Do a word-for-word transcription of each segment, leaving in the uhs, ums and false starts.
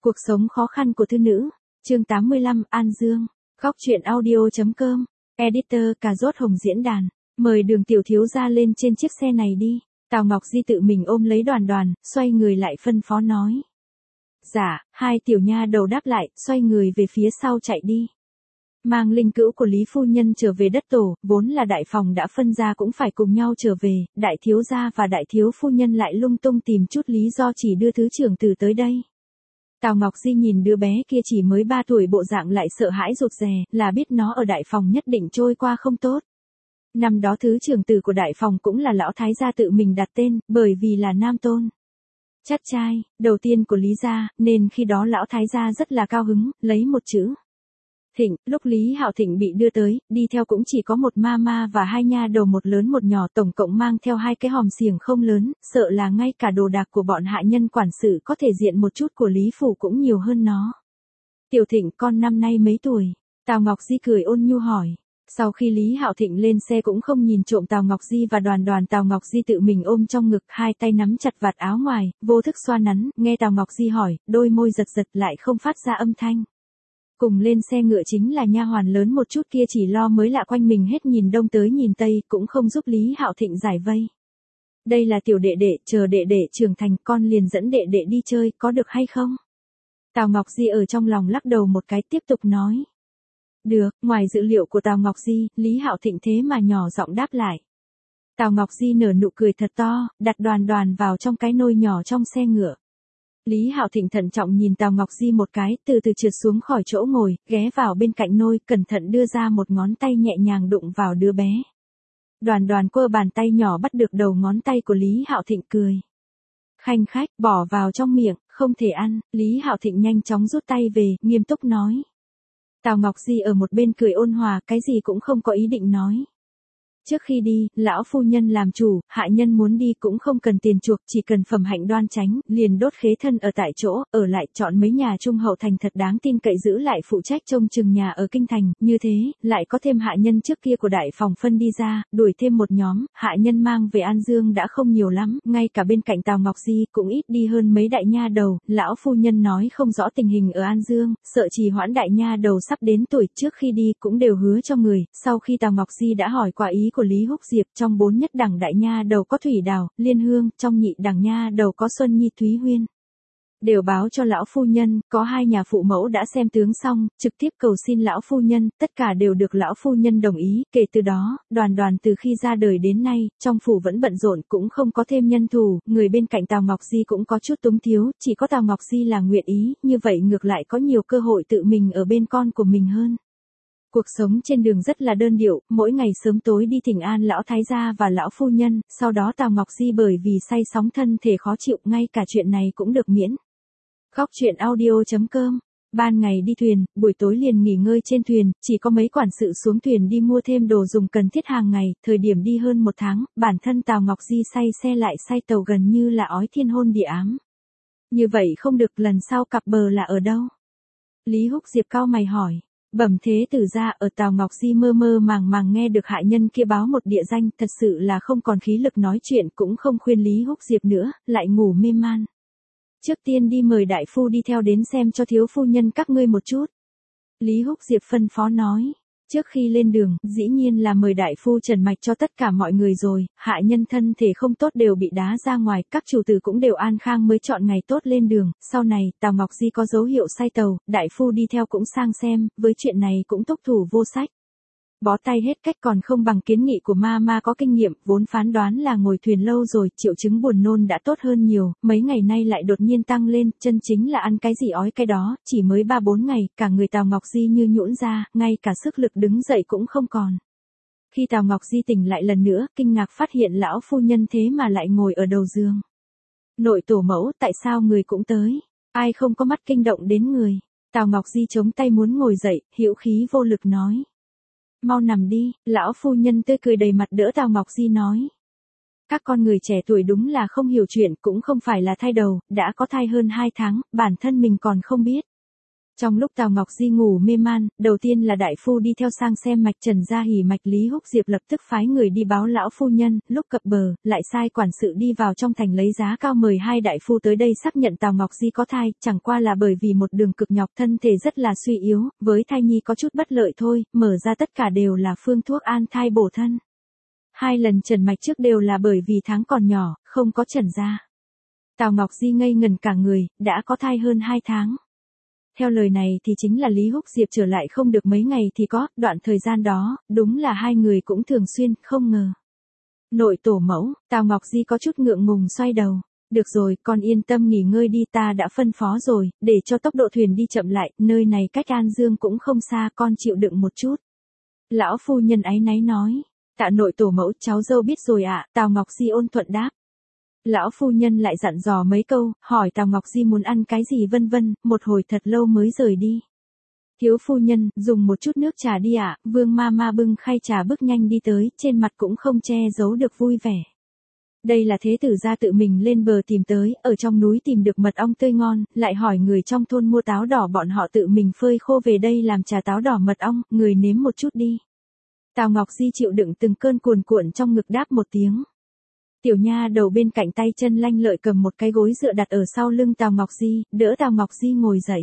Cuộc sống khó khăn của thư nữ, chương tám mươi lăm, An Dương, góc truyện audio.com, editor Cà Rốt Hồng diễn đàn, mời Đường tiểu thiếu gia lên trên chiếc xe này đi. Tào Ngọc Di tự mình ôm lấy Đoàn Đoàn, xoay người lại phân phó nói. Dạ, hai tiểu nha đầu đáp lại, xoay người về phía sau chạy đi. Mang linh cữu của Lý Phu Nhân trở về đất tổ, vốn là đại phòng đã phân ra cũng phải cùng nhau trở về, đại thiếu gia và đại thiếu phu nhân lại lung tung tìm chút lý do chỉ đưa thứ trưởng tử tới đây. Tào Ngọc Di nhìn đứa bé kia chỉ mới ba tuổi bộ dạng lại sợ hãi rụt rè, là biết nó ở đại phòng nhất định trôi qua không tốt. Năm đó thứ trưởng tử của đại phòng cũng là lão thái gia tự mình đặt tên, bởi vì là nam tôn. Chắt trai, đầu tiên của Lý gia, nên khi đó lão thái gia rất là cao hứng, lấy một chữ. Thịnh, lúc Lý Hạo Thịnh bị đưa tới, đi theo cũng chỉ có một ma ma và hai nha đầu một lớn một nhỏ, tổng cộng mang theo hai cái hòm xiềng không lớn, sợ là ngay cả đồ đạc của bọn hạ nhân quản sự có thể diện một chút của Lý Phủ cũng nhiều hơn nó. Tiểu Thịnh con năm nay mấy tuổi? Tào Ngọc Di cười ôn nhu hỏi. Sau khi Lý Hạo Thịnh lên xe cũng không nhìn trộm Tào Ngọc Di và Đoàn Đoàn, Tào Ngọc Di tự mình ôm trong ngực, hai tay nắm chặt vạt áo ngoài, vô thức xoa nắn, nghe Tào Ngọc Di hỏi, đôi môi giật giật lại không phát ra âm thanh. Cùng lên xe ngựa chính là nha hoàn lớn một chút kia chỉ lo mới lạ quanh mình hết nhìn đông tới nhìn tây, cũng không giúp Lý Hạo Thịnh giải vây. Đây là tiểu đệ đệ, chờ đệ đệ trưởng thành con liền dẫn đệ đệ đi chơi, có được hay không? Tào Ngọc Di ở trong lòng lắc đầu một cái tiếp tục nói. Được, ngoài dự liệu của Tào Ngọc Di, Lý Hạo Thịnh thế mà nhỏ giọng đáp lại. Tào Ngọc Di nở nụ cười thật to, đặt Đoàn Đoàn vào trong cái nôi nhỏ trong xe ngựa. Lý Hạo Thịnh thận trọng nhìn Tào Ngọc Di một cái, từ từ trượt xuống khỏi chỗ ngồi, ghé vào bên cạnh nôi, cẩn thận đưa ra một ngón tay nhẹ nhàng đụng vào đứa bé. Đoàn Đoàn quơ bàn tay nhỏ bắt được đầu ngón tay của Lý Hạo Thịnh cười. Khanh khách, bỏ vào trong miệng, không thể ăn, Lý Hạo Thịnh nhanh chóng rút tay về, nghiêm túc nói. Tào Ngọc Di ở một bên cười ôn hòa, cái gì cũng không có ý định nói. Trước khi đi, lão phu nhân làm chủ, hạ nhân muốn đi cũng không cần tiền chuộc, chỉ cần phẩm hạnh đoan chánh, liền đốt khế thân ở tại chỗ, ở lại chọn mấy nhà trung hậu thành thật đáng tin cậy giữ lại phụ trách trông chừng nhà ở kinh thành, như thế, lại có thêm hạ nhân trước kia của đại phòng phân đi ra, đuổi thêm một nhóm, hạ nhân mang về An Dương đã không nhiều lắm, ngay cả bên cạnh Tào Ngọc Di cũng ít đi hơn mấy đại nha đầu, lão phu nhân nói không rõ tình hình ở An Dương, sợ trì hoãn đại nha đầu sắp đến tuổi, trước khi đi cũng đều hứa cho người, sau khi Tào Ngọc Di đã hỏi qua ý của Lý Húc Diệp, trong bốn nhất đẳng đại nha đầu có Thủy Đào, Liên Hương, trong nhị đẳng nha đầu có Xuân Nhi, Thúy Huyên. Đều báo cho lão phu nhân, có hai nhà phụ mẫu đã xem tướng xong, trực tiếp cầu xin lão phu nhân, tất cả đều được lão phu nhân đồng ý, kể từ đó, Đoàn Đoàn từ khi ra đời đến nay, trong phủ vẫn bận rộn cũng không có thêm nhân thủ, người bên cạnh Tào Ngọc Di cũng có chút túng thiếu, chỉ có Tào Ngọc Di là nguyện ý, như vậy ngược lại có nhiều cơ hội tự mình ở bên con của mình hơn. Cuộc sống trên đường rất là đơn điệu, mỗi ngày sớm tối đi thỉnh an lão thái gia và lão phu nhân, sau đó Tào Ngọc Di bởi vì say sóng thân thể khó chịu, ngay cả chuyện này cũng được miễn. Góc truyện audio.com, ban ngày đi thuyền, buổi tối liền nghỉ ngơi trên thuyền, chỉ có mấy quản sự xuống thuyền đi mua thêm đồ dùng cần thiết hàng ngày, thời điểm đi hơn một tháng, bản thân Tào Ngọc Di say xe lại say tàu gần như là ói thiên hôn địa ám. Như vậy không được, lần sau cặp bờ là ở đâu? Lý Húc Diệp cau mày hỏi. Bẩm thế tử ra, ở Tào Ngọc Di mơ mơ màng màng nghe được hạ nhân kia báo một địa danh, thật sự là không còn khí lực nói chuyện, cũng không khuyên Lý Húc Diệp nữa, lại ngủ mê man. Trước tiên đi mời đại phu đi theo đến xem cho thiếu phu nhân các ngươi một chút. Lý Húc Diệp phân phó nói. Trước khi lên đường, dĩ nhiên là mời đại phu trần mạch cho tất cả mọi người rồi, hạ nhân thân thể không tốt đều bị đá ra ngoài, các chủ tử cũng đều an khang mới chọn ngày tốt lên đường, sau này, Tào Ngọc Di có dấu hiệu say tàu, đại phu đi theo cũng sang xem, với chuyện này cũng túc thủ vô sách. Bó tay hết cách còn không bằng kiến nghị của ma ma có kinh nghiệm, vốn phán đoán là ngồi thuyền lâu rồi, triệu chứng buồn nôn đã tốt hơn nhiều, mấy ngày nay lại đột nhiên tăng lên, chân chính là ăn cái gì ói cái đó, chỉ mới ba bốn ngày, cả người Tào Ngọc Di như nhũn ra, ngay cả sức lực đứng dậy cũng không còn. Khi Tào Ngọc Di tỉnh lại lần nữa, kinh ngạc phát hiện lão phu nhân thế mà lại ngồi ở đầu giường. Nội tổ mẫu, tại sao người cũng tới? Ai không có mắt kinh động đến người? Tào Ngọc Di chống tay muốn ngồi dậy, hữu khí vô lực nói. Mau nằm đi, lão phu nhân tươi cười đầy mặt đỡ Tào Ngọc Di nói. Các con người trẻ tuổi đúng là không hiểu chuyện, cũng không phải là thai đầu, đã có thai hơn hai tháng, bản thân mình còn không biết. Trong lúc Tào Ngọc Di ngủ mê man, đầu tiên là đại phu đi theo sang xem mạch Trần Gia Hỉ mạch, Lý Húc Diệp lập tức phái người đi báo lão phu nhân, lúc cập bờ, lại sai quản sự đi vào trong thành lấy giá cao mời hai đại phu tới đây xác nhận Tào Ngọc Di có thai, chẳng qua là bởi vì một đường cực nhọc thân thể rất là suy yếu, với thai nhi có chút bất lợi thôi, mở ra tất cả đều là phương thuốc an thai bổ thân. Hai lần trần mạch trước đều là bởi vì tháng còn nhỏ, không có trần ra. Tào Ngọc Di ngây ngần cả người, đã có thai hơn hai tháng. Theo lời này thì chính là Lý Húc Diệp trở lại không được mấy ngày thì có, đoạn thời gian đó, đúng là hai người cũng thường xuyên, không ngờ. Nội tổ mẫu, Tào Ngọc Di có chút ngượng ngùng xoay đầu. Được rồi, con yên tâm nghỉ ngơi đi, ta đã phân phó rồi, để cho tốc độ thuyền đi chậm lại, nơi này cách An Dương cũng không xa, con chịu đựng một chút. Lão phu nhân áy náy nói, tạ nội tổ mẫu, cháu dâu biết rồi ạ, Tào Ngọc Di ôn thuận đáp. Lão phu nhân lại dặn dò mấy câu, hỏi Tào Ngọc Di muốn ăn cái gì vân vân, một hồi thật lâu mới rời đi. Thiếu phu nhân, dùng một chút nước trà đi ạ, Vương ma ma bưng khay trà bước nhanh đi tới, trên mặt cũng không che giấu được vui vẻ. Đây là thế tử gia tự mình lên bờ tìm tới, ở trong núi tìm được mật ong tươi ngon, lại hỏi người trong thôn mua táo đỏ, bọn họ tự mình phơi khô về đây làm trà táo đỏ mật ong, người nếm một chút đi. Tào Ngọc Di chịu đựng từng cơn cuồn cuộn trong ngực đáp một tiếng. Tiểu nha đầu bên cạnh tay chân lanh lợi cầm một cái gối dựa đặt ở sau lưng Tào Ngọc Di, đỡ Tào Ngọc Di ngồi dậy.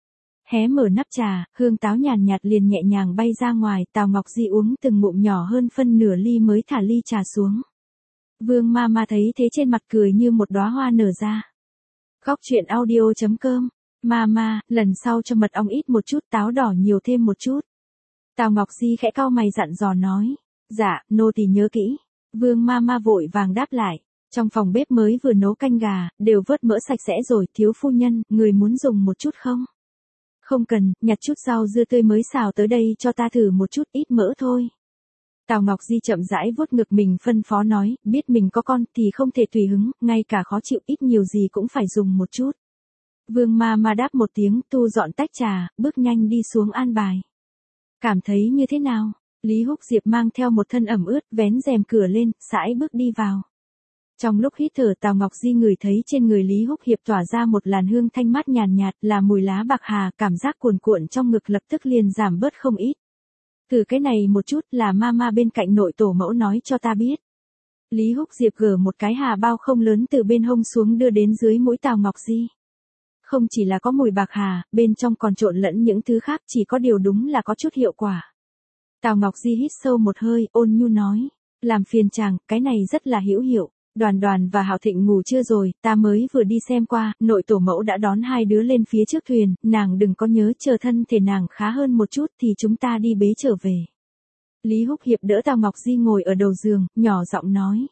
Hé mở nắp trà, hương táo nhàn nhạt liền nhẹ nhàng bay ra ngoài, Tào Ngọc Di uống từng ngụm nhỏ hơn phân nửa ly mới thả ly trà xuống. Vương ma ma thấy thế trên mặt cười như một đóa hoa nở ra. Góc truyện audio chấm com, ma ma, lần sau cho mật ong ít một chút, táo đỏ nhiều thêm một chút. Tào Ngọc Di khẽ cau mày dặn dò nói, dạ, nô tỳ nhớ kỹ. Vương ma ma vội vàng đáp lại, trong phòng bếp mới vừa nấu canh gà, đều vớt mỡ sạch sẽ rồi, thiếu phu nhân, người muốn dùng một chút không? Không cần, nhặt chút rau dưa tươi mới xào tới đây cho ta thử một chút, ít mỡ thôi. Tào Ngọc Di chậm rãi vuốt ngực mình phân phó nói, biết mình có con thì không thể tùy hứng, ngay cả khó chịu ít nhiều gì cũng phải dùng một chút. Vương ma ma đáp một tiếng, tu dọn tách trà, bước nhanh đi xuống an bài. Cảm thấy như thế nào? Lý Húc Diệp mang theo một thân ẩm ướt, vén rèm cửa lên, sải bước đi vào. Trong lúc hít thở, Tào Ngọc Di ngửi thấy trên người Lý Húc Hiệp tỏa ra một làn hương thanh mát nhàn nhạt, là mùi lá bạc hà, cảm giác cuồn cuộn trong ngực lập tức liền giảm bớt không ít. Từ cái này một chút là mama bên cạnh nội tổ mẫu nói cho ta biết. Lý Húc Diệp gỡ một cái hà bao không lớn từ bên hông xuống đưa đến dưới mũi Tào Ngọc Di. Không chỉ là có mùi bạc hà, bên trong còn trộn lẫn những thứ khác, chỉ có điều đúng là có chút hiệu quả. Tào Ngọc Di hít sâu một hơi, ôn nhu nói, làm phiền chàng, cái này rất là hữu hiệu. Đoàn Đoàn và Hạo Thịnh ngủ chưa rồi, ta mới vừa đi xem qua, nội tổ mẫu đã đón hai đứa lên phía trước thuyền, nàng đừng có nhớ chờ thân thể nàng khá hơn một chút thì chúng ta đi bế trở về. Lý Húc Hiệp đỡ Tào Ngọc Di ngồi ở đầu giường, nhỏ giọng nói.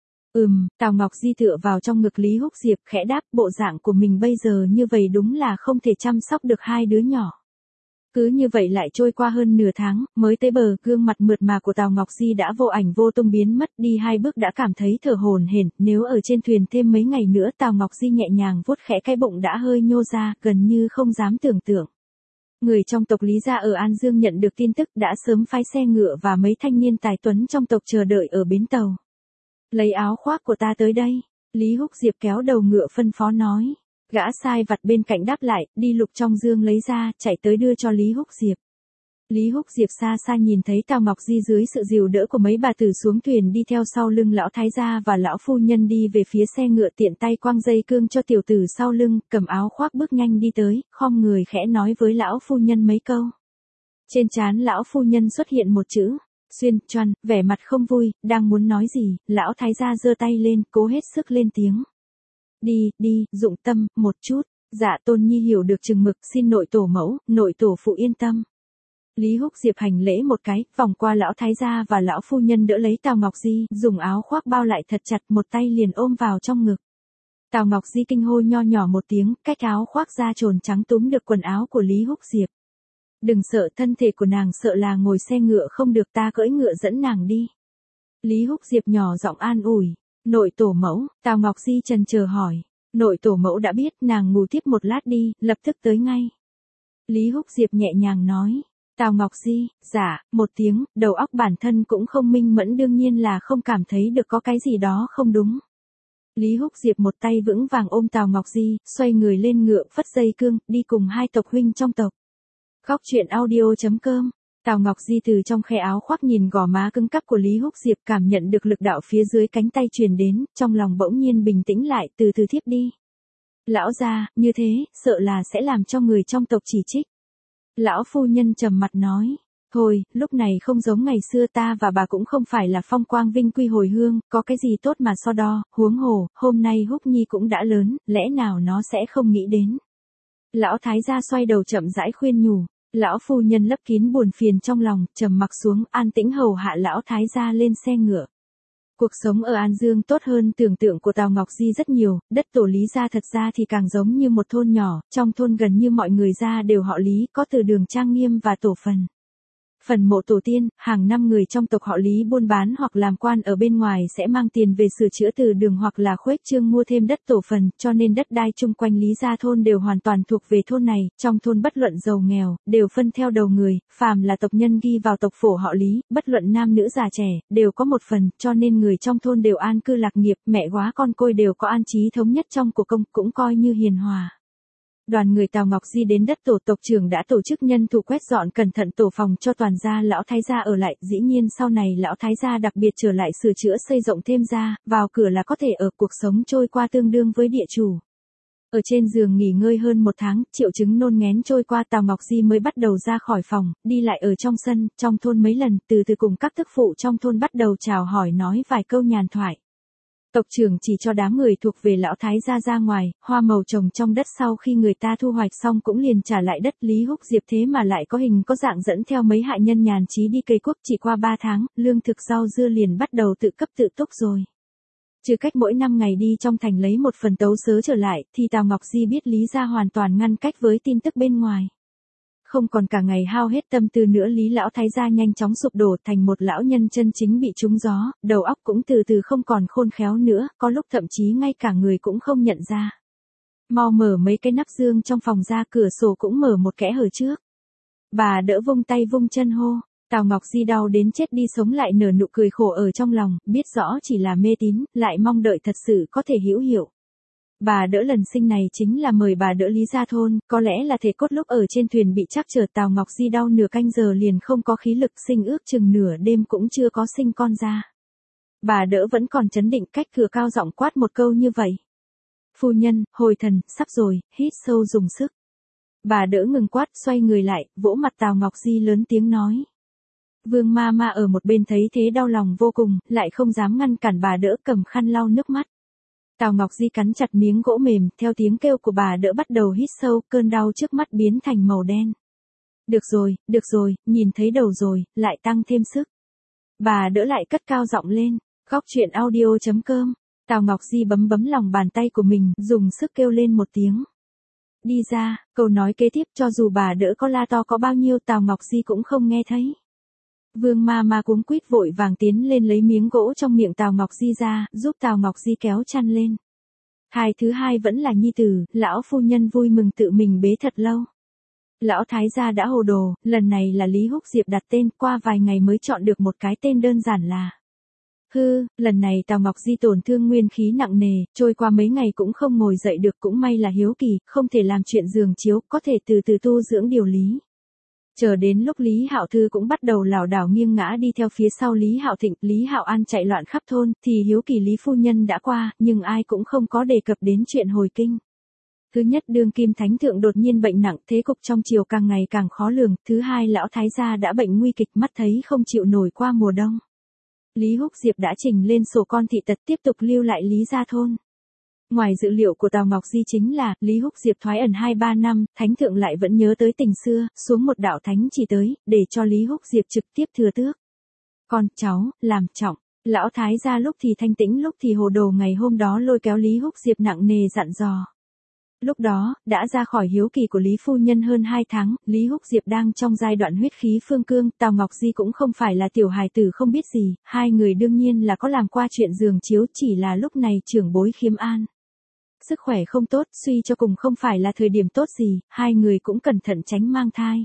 Ừm, Tào Ngọc Di tựa vào trong ngực Lý Húc Diệp khẽ đáp, bộ dạng của mình bây giờ như vậy đúng là không thể chăm sóc được hai đứa nhỏ. Cứ như vậy lại trôi qua hơn nửa tháng, mới tới bờ, gương mặt mượt mà của Tào Ngọc Di đã vô ảnh vô tung biến mất, đi hai bước đã cảm thấy thở hổn hển, nếu ở trên thuyền thêm mấy ngày nữa Tào Ngọc Di nhẹ nhàng vuốt khẽ cái bụng đã hơi nhô ra, gần như không dám tưởng tượng. Người trong tộc Lý gia ở An Dương nhận được tin tức đã sớm phái xe ngựa và mấy thanh niên tài tuấn trong tộc chờ đợi ở bến tàu. Lấy áo khoác của ta tới đây, Lý Húc Diệp kéo đầu ngựa phân phó nói. Gã sai vặt bên cạnh đáp lại, đi lục trong dương lấy ra, chạy tới đưa cho Lý Húc Diệp. Lý Húc Diệp xa xa nhìn thấy Tào Ngọc Di dưới sự dìu đỡ của mấy bà tử xuống thuyền đi theo sau lưng lão thái gia và lão phu nhân đi về phía xe ngựa, tiện tay quăng dây cương cho tiểu tử sau lưng, cầm áo khoác bước nhanh đi tới, khom người khẽ nói với lão phu nhân mấy câu. Trên trán lão phu nhân xuất hiện một chữ, xuyên, choăn, vẻ mặt không vui, đang muốn nói gì, lão thái gia giơ tay lên, cố hết sức lên tiếng. Đi, đi, dụng tâm, một chút, dạ tôn nhi hiểu được chừng mực, xin nội tổ mẫu, nội tổ phụ yên tâm. Lý Húc Diệp hành lễ một cái, vòng qua lão thái gia và lão phu nhân đỡ lấy Tào Ngọc Di, dùng áo khoác bao lại thật chặt, một tay liền ôm vào trong ngực. Tào Ngọc Di kinh hô nho nhỏ một tiếng, cách áo khoác ra trồn trắng túm được quần áo của Lý Húc Diệp. Đừng sợ, thân thể của nàng sợ là ngồi xe ngựa không được, ta cưỡi ngựa dẫn nàng đi. Lý Húc Diệp nhỏ giọng an ủi. Nội tổ mẫu, Tào Ngọc Di chần chờ hỏi. Nội tổ mẫu đã biết, nàng ngủ tiếp một lát đi, lập tức tới ngay. Lý Húc Diệp nhẹ nhàng nói. Tào Ngọc Di, dạ, một tiếng, đầu óc bản thân cũng không minh mẫn, đương nhiên là không cảm thấy được có cái gì đó không đúng. Lý Húc Diệp một tay vững vàng ôm Tào Ngọc Di, xoay người lên ngựa, phất dây cương, đi cùng hai tộc huynh trong tộc. Góc truyện audio chấm com. Tào Ngọc Di từ trong khe áo khoác nhìn gò má cứng cắp của Lý Húc Diệp, cảm nhận được lực đạo phía dưới cánh tay truyền đến, trong lòng bỗng nhiên bình tĩnh lại, từ từ thiếp đi. Lão gia, như thế, sợ là sẽ làm cho người trong tộc chỉ trích. Lão phu nhân trầm mặt nói, thôi, lúc này không giống ngày xưa, ta và bà cũng không phải là phong quang vinh quy hồi hương, có cái gì tốt mà so đo, huống hồ, hôm nay Húc Nhi cũng đã lớn, lẽ nào nó sẽ không nghĩ đến. Lão thái gia xoay đầu chậm rãi khuyên nhủ, lão phu nhân lấp kín buồn phiền trong lòng, trầm mặc xuống, an tĩnh hầu hạ lão thái gia lên xe ngựa. Cuộc sống ở An Dương tốt hơn tưởng tượng của Tào Ngọc Di rất nhiều, đất tổ Lý gia thật ra thì càng giống như một thôn nhỏ, trong thôn gần như mọi người gia đều họ Lý, có từ đường trang nghiêm và tổ phần. Phần mộ tổ tiên, hàng năm người trong tộc họ Lý buôn bán hoặc làm quan ở bên ngoài sẽ mang tiền về sửa chữa từ đường hoặc là khuếch trương mua thêm đất tổ phần, cho nên đất đai chung quanh Lý gia thôn đều hoàn toàn thuộc về thôn này, trong thôn bất luận giàu nghèo, đều phân theo đầu người, phàm là tộc nhân ghi vào tộc phổ họ Lý, bất luận nam nữ già trẻ, đều có một phần, cho nên người trong thôn đều an cư lạc nghiệp, mẹ góa con côi đều có an trí thống nhất trong cuộc công, cũng coi như hiền hòa. Đoàn người Tào Ngọc Di đến đất tổ, tộc trưởng đã tổ chức nhân thủ quét dọn cẩn thận tổ phòng cho toàn gia lão thái gia ở lại, dĩ nhiên sau này lão thái gia đặc biệt trở lại sửa chữa xây rộng thêm ra, vào cửa là có thể ở, cuộc sống trôi qua tương đương với địa chủ. Ở trên giường nghỉ ngơi hơn một tháng, triệu chứng nôn nghén trôi qua, Tào Ngọc Di mới bắt đầu ra khỏi phòng, đi lại ở trong sân, trong thôn mấy lần, từ từ cùng các tức phụ trong thôn bắt đầu chào hỏi nói vài câu nhàn thoại. Tộc trưởng chỉ cho đám người thuộc về lão thái gia ra ngoài, hoa màu trồng trong đất sau khi người ta thu hoạch xong cũng liền trả lại đất. Lý Húc Diệp thế mà lại có hình có dạng dẫn theo mấy hạ nhân nhàn trí đi cây cuốc, chỉ qua ba tháng, lương thực rau dưa liền bắt đầu tự cấp tự túc rồi. Trừ cách mỗi năm ngày đi trong thành lấy một phần tấu sớ trở lại, thì Tào Ngọc Di biết Lý gia hoàn toàn ngăn cách với tin tức bên ngoài. Không còn cả ngày hao hết tâm tư nữa, Lý lão thái gia nhanh chóng sụp đổ thành một lão nhân chân chính bị trúng gió, đầu óc cũng từ từ không còn khôn khéo nữa, có lúc thậm chí ngay cả người cũng không nhận ra. Mau mở mấy cái nắp dương trong phòng ra, cửa sổ cũng mở một kẽ hở trước. Bà đỡ vung tay vung chân hô, Tào Ngọc Di đau đến chết đi sống lại nở nụ cười khổ ở trong lòng, biết rõ chỉ là mê tín, lại mong đợi thật sự có thể hữu hiệu. Bà đỡ lần sinh này chính là mời bà đỡ Lý gia thôn, có lẽ là thể cốt lúc ở trên thuyền bị trắc trở, Tào Ngọc Di đau nửa canh giờ liền không có khí lực, sinh ước chừng nửa đêm cũng chưa có sinh con ra. Bà đỡ vẫn còn chấn định, cách cửa cao giọng quát một câu như vậy. Phu nhân, hồi thần, sắp rồi, hít sâu dùng sức. Bà đỡ ngừng quát, xoay người lại, vỗ mặt Tào Ngọc Di lớn tiếng nói. Vương ma ma ở một bên thấy thế đau lòng vô cùng, lại không dám ngăn cản bà đỡ, cầm khăn lau nước mắt. Tào Ngọc Di cắn chặt miếng gỗ mềm, theo tiếng kêu của bà đỡ bắt đầu hít sâu, cơn đau trước mắt biến thành màu đen. Được rồi, được rồi, nhìn thấy đầu rồi, lại tăng thêm sức. Bà đỡ lại cất cao giọng lên, góc truyện audio chấm com. Tào Ngọc Di bấm bấm lòng bàn tay của mình, dùng sức kêu lên một tiếng. Đi ra, câu nói kế tiếp cho dù bà đỡ có la to có bao nhiêu Tào Ngọc Di cũng không nghe thấy. Vương ma ma cuống quýt vội vàng tiến lên lấy miếng gỗ trong miệng Tào Ngọc Di ra, giúp Tào Ngọc Di kéo chăn lên. Hai thứ hai vẫn là nhi tử, lão phu nhân vui mừng tự mình bế thật lâu. Lão thái gia đã hồ đồ, lần này là Lý Húc Diệp đặt tên, qua vài ngày mới chọn được một cái tên đơn giản là. Hư, lần này Tào Ngọc Di tổn thương nguyên khí nặng nề, trôi qua mấy ngày cũng không ngồi dậy được, cũng may là hiếu kỳ, không thể làm chuyện giường chiếu, có thể từ từ tu dưỡng điều lý. Chờ đến lúc Lý Hạo Thư cũng bắt đầu lảo đảo nghiêng ngã đi theo phía sau Lý Hạo Thịnh, Lý Hạo An chạy loạn khắp thôn, thì hiếu kỳ Lý phu nhân đã qua, nhưng ai cũng không có đề cập đến chuyện hồi kinh. Thứ nhất, đương kim thánh thượng đột nhiên bệnh nặng, thế cục trong triều càng ngày càng khó lường. Thứ hai, lão thái gia đã bệnh nguy kịch, mắt thấy không chịu nổi qua mùa đông. Lý Húc Diệp đã trình lên sổ con thị tật tiếp tục lưu lại Lý gia thôn. Ngoài dự liệu của Tào Ngọc Di chính là, Lý Húc Diệp thoái ẩn hai ba năm, thánh thượng lại vẫn nhớ tới tình xưa, xuống một đạo thánh chỉ tới, để cho Lý Húc Diệp trực tiếp thừa tước. Con, cháu, làm trọng, lão thái gia lúc thì thanh tĩnh lúc thì hồ đồ, ngày hôm đó lôi kéo Lý Húc Diệp nặng nề dặn dò. Lúc đó, đã ra khỏi hiếu kỳ của Lý phu nhân hơn hai tháng, Lý Húc Diệp đang trong giai đoạn huyết khí phương cương, Tào Ngọc Di cũng không phải là tiểu hài tử không biết gì, hai người đương nhiên là có làm qua chuyện giường chiếu, chỉ là lúc này trưởng bối khiêm an. Sức khỏe không tốt, suy cho cùng không phải là thời điểm tốt gì, hai người cũng cẩn thận tránh mang thai.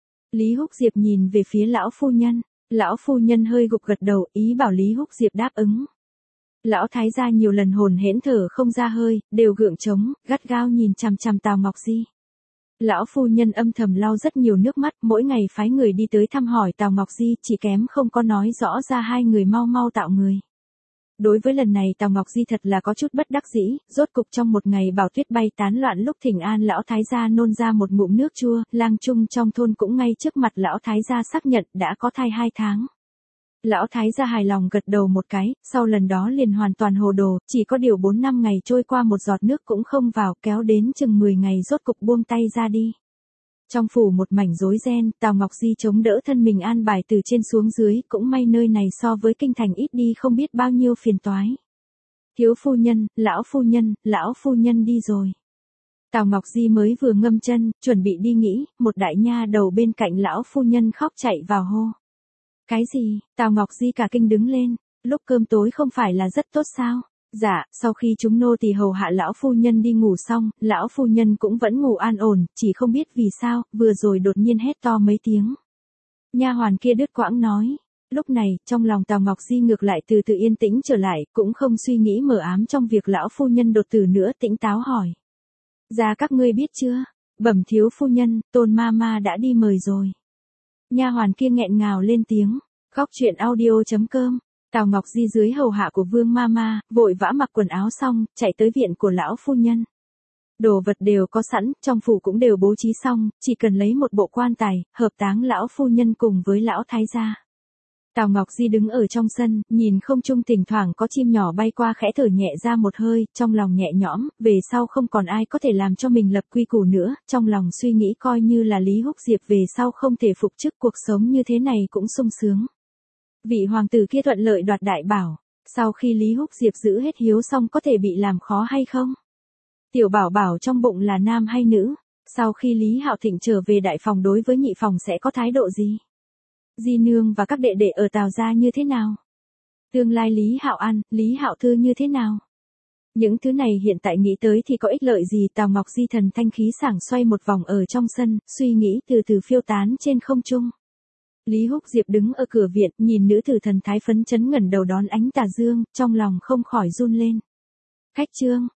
Lý Húc Diệp nhìn về phía lão phu nhân, lão phu nhân hơi gục gật đầu, ý bảo Lý Húc Diệp đáp ứng. Lão thái gia nhiều lần hồn hển thở không ra hơi, đều gượng trống, gắt gao nhìn chằm chằm Tào Ngọc Di. Lão phu nhân âm thầm lau rất nhiều nước mắt, mỗi ngày phái người đi tới thăm hỏi Tào Ngọc Di, chỉ kém không có nói rõ ra hai người mau mau tạo người. Đối với lần này Tào Ngọc Di thật là có chút bất đắc dĩ, rốt cục trong một ngày bảo tuyết bay tán loạn lúc thỉnh an lão thái gia nôn ra một ngụm nước chua, lang trung trong thôn cũng ngay trước mặt lão thái gia xác nhận đã có thai hai tháng. Lão thái gia hài lòng gật đầu một cái, sau lần đó liền hoàn toàn hồ đồ, chỉ có điều bốn năm ngày trôi qua một giọt nước cũng không vào, kéo đến chừng mười ngày rốt cục buông tay ra đi. Trong phủ một mảnh rối ren, Tào Ngọc Di chống đỡ thân mình an bài từ trên xuống dưới, cũng may nơi này so với kinh thành ít đi không biết bao nhiêu phiền toái. Thiếu phu nhân, lão phu nhân, lão phu nhân đi rồi. Tào Ngọc Di mới vừa ngâm chân, chuẩn bị đi nghỉ, một đại nha đầu bên cạnh lão phu nhân khóc chạy vào hô. Cái gì? Tào Ngọc Di cả kinh đứng lên, lúc cơm tối không phải là rất tốt sao? Dạ, sau khi chúng nô tỳ hầu hạ lão phu nhân đi ngủ xong, lão phu nhân cũng vẫn ngủ an ổn, chỉ không biết vì sao, vừa rồi đột nhiên hét to mấy tiếng. Nha hoàn kia đứt quãng nói. Lúc này, trong lòng Tào Ngọc Di ngược lại từ từ yên tĩnh trở lại, cũng không suy nghĩ mờ ám trong việc lão phu nhân đột tử nữa, tỉnh táo hỏi. Dạ các ngươi biết chưa? Bẩm thiếu phu nhân, Tôn ma ma đã đi mời rồi. Nha hoàn kia nghẹn ngào lên tiếng. Góc truyện audio chấm com. Tào Ngọc Di dưới hầu hạ của Vương Mama, vội vã mặc quần áo xong, chạy tới viện của lão phu nhân. Đồ vật đều có sẵn, trong phủ cũng đều bố trí xong, chỉ cần lấy một bộ quan tài, hợp táng lão phu nhân cùng với lão thái gia. Tào Ngọc Di đứng ở trong sân, nhìn không trung thỉnh thoảng có chim nhỏ bay qua khẽ thở nhẹ ra một hơi, trong lòng nhẹ nhõm, về sau không còn ai có thể làm cho mình lập quy củ nữa, trong lòng suy nghĩ coi như là Lý Húc Diệp về sau không thể phục chức, cuộc sống như thế này cũng sung sướng. Vị hoàng tử kia thuận lợi đoạt đại bảo, sau khi Lý Húc Diệp giữ hết hiếu xong có thể bị làm khó hay không? Tiểu bảo bảo trong bụng là nam hay nữ? Sau khi Lý Hạo Thịnh trở về đại phòng đối với nhị phòng sẽ có thái độ gì? Di nương và các đệ đệ ở Tào gia như thế nào? Tương lai Lý Hạo An, Lý Hạo Thư như thế nào? Những thứ này hiện tại nghĩ tới thì có ích lợi gì? Tào Ngọc Di thần thanh khí sảng xoay một vòng ở trong sân, suy nghĩ từ từ phiêu tán trên không trung. Lý Húc Diệp đứng ở cửa viện, nhìn nữ tử thần thái phấn chấn ngẩng đầu đón ánh tà dương, trong lòng không khỏi run lên. Khách trương,